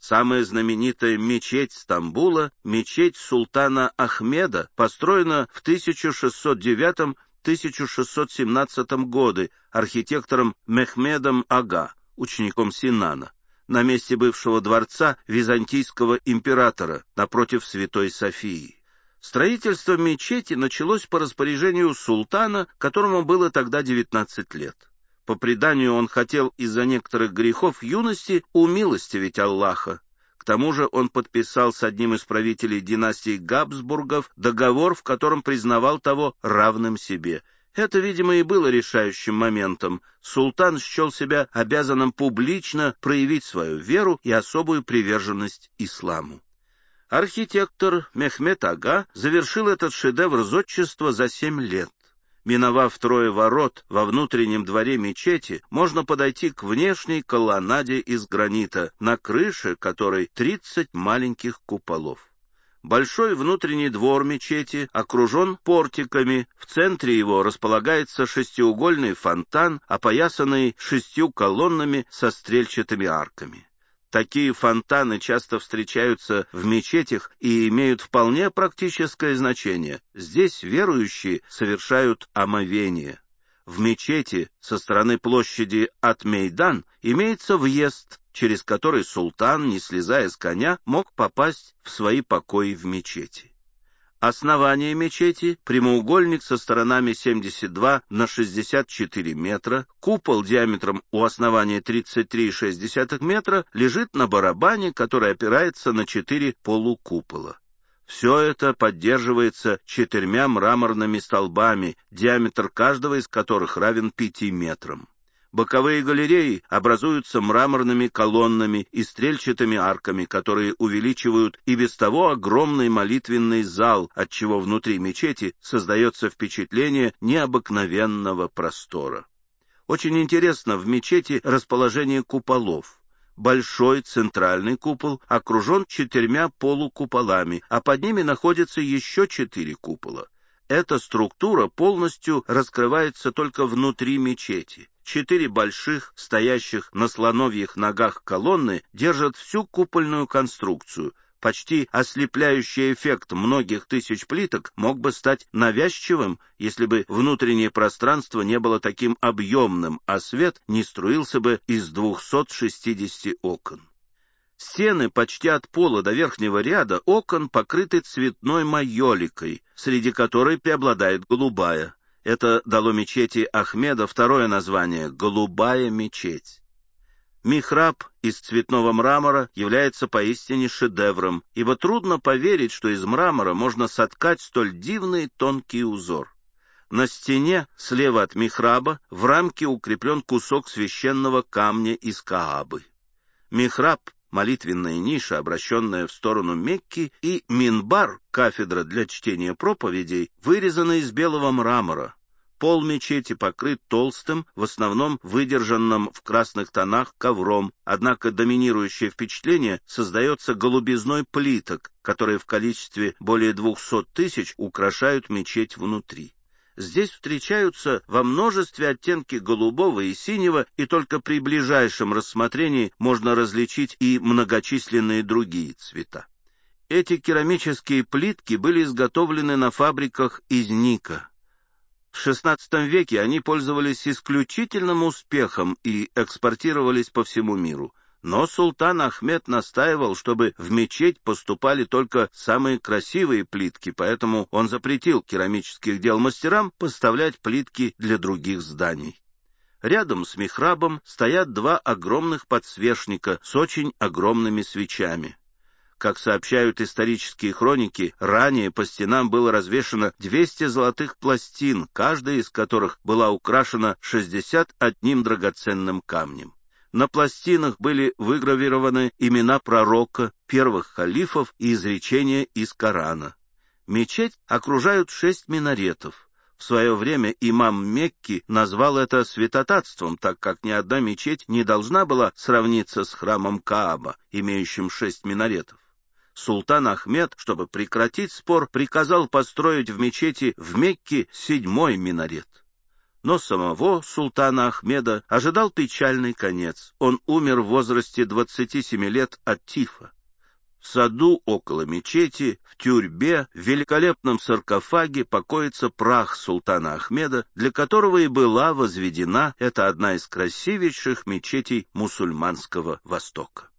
Самая знаменитая мечеть Стамбула, мечеть султана Ахмеда, построена в 1609-1617 годы архитектором Мехмедом Ага, учеником Синана, на месте бывшего дворца византийского императора напротив Святой Софии. Строительство мечети началось по распоряжению султана, которому было тогда 19 лет. По преданию, он хотел из-за некоторых грехов юности умилостивить Аллаха. К тому же он подписал с одним из правителей династии Габсбургов договор, в котором признавал того равным себе. Это, видимо, и было решающим моментом. Султан счел себя обязанным публично проявить свою веру и особую приверженность исламу. Архитектор Мехмед Ага завершил этот шедевр зодчества за 7 лет. Миновав трое ворот во внутреннем дворе мечети, можно подойти к внешней колоннаде из гранита, на крыше которой 30 маленьких куполов. Большой внутренний двор мечети окружен портиками, в центре его располагается шестиугольный фонтан, опоясанный 6 колоннами со стрельчатыми арками. Такие фонтаны часто встречаются в мечетях и имеют вполне практическое значение. Здесь верующие совершают омовение. В мечети со стороны площади Ат-Мейдан имеется въезд, через который султан, не слезая с коня, мог попасть в свои покои в мечети. Основание мечети — прямоугольник со сторонами 72 на 64 метра, купол диаметром у основания 33,6 метра лежит на барабане, который опирается на 4 полукупола. Все это поддерживается 4 мраморными столбами, диаметр каждого из которых равен 5 метрам. Боковые галереи образуются мраморными колоннами и стрельчатыми арками, которые увеличивают и без того огромный молитвенный зал, отчего внутри мечети создается впечатление необыкновенного простора. Очень интересно в мечети расположение куполов. Большой центральный купол окружен 4 полукуполами, а под ними находятся еще 4 купола. Эта структура полностью раскрывается только внутри мечети. 4 больших, стоящих на слоновьих ногах колонны держат всю купольную конструкцию. Почти ослепляющий эффект многих тысяч плиток мог бы стать навязчивым, если бы внутреннее пространство не было таким объемным, а свет не струился бы из 260 окон. Стены почти от пола до верхнего ряда окон покрыты цветной майоликой, среди которой преобладает голубая. Это дало мечети Ахмеда второе название — «Голубая мечеть». Михраб из цветного мрамора является поистине шедевром, ибо трудно поверить, что из мрамора можно соткать столь дивный тонкий узор. На стене слева от михраба в рамке укреплен кусок священного камня из Каабы. Михраб — молитвенная ниша, обращенная в сторону Мекки, и минбар, кафедра для чтения проповедей, вырезаны из белого мрамора. Пол мечети покрыт толстым, в основном выдержанным в красных тонах ковром, однако доминирующее впечатление создается голубизной плиток, которые в количестве более 200 тысяч украшают мечеть внутри. Здесь встречаются во множестве оттенки голубого и синего, и только при ближайшем рассмотрении можно различить и многочисленные другие цвета. Эти керамические плитки были изготовлены на фабриках из Ника. В XVI веке они пользовались исключительным успехом и экспортировались по всему миру. Но султан Ахмед настаивал, чтобы в мечеть поступали только самые красивые плитки, поэтому он запретил керамических дел мастерам поставлять плитки для других зданий. Рядом с михрабом стоят 2 огромных подсвечника с очень огромными свечами. Как сообщают исторические хроники, ранее по стенам было развешано 200 золотых пластин, каждая из которых была украшена 61 драгоценным камнем. На пластинах были выгравированы имена пророка, первых халифов и изречения из Корана. Мечеть окружают 6 минаретов. В свое время имам Мекки назвал это святотатством, так как ни одна мечеть не должна была сравниться с храмом Кааба, имеющим 6 минаретов. Султан Ахмед, чтобы прекратить спор, приказал построить в мечети в Мекке 7-й минарет. Но самого султана Ахмеда ожидал печальный конец. Он умер в возрасте 27 лет от тифа. В саду около мечети, в тюрьбе, в великолепном саркофаге покоится прах султана Ахмеда, для которого и была возведена эта одна из красивейших мечетей мусульманского Востока.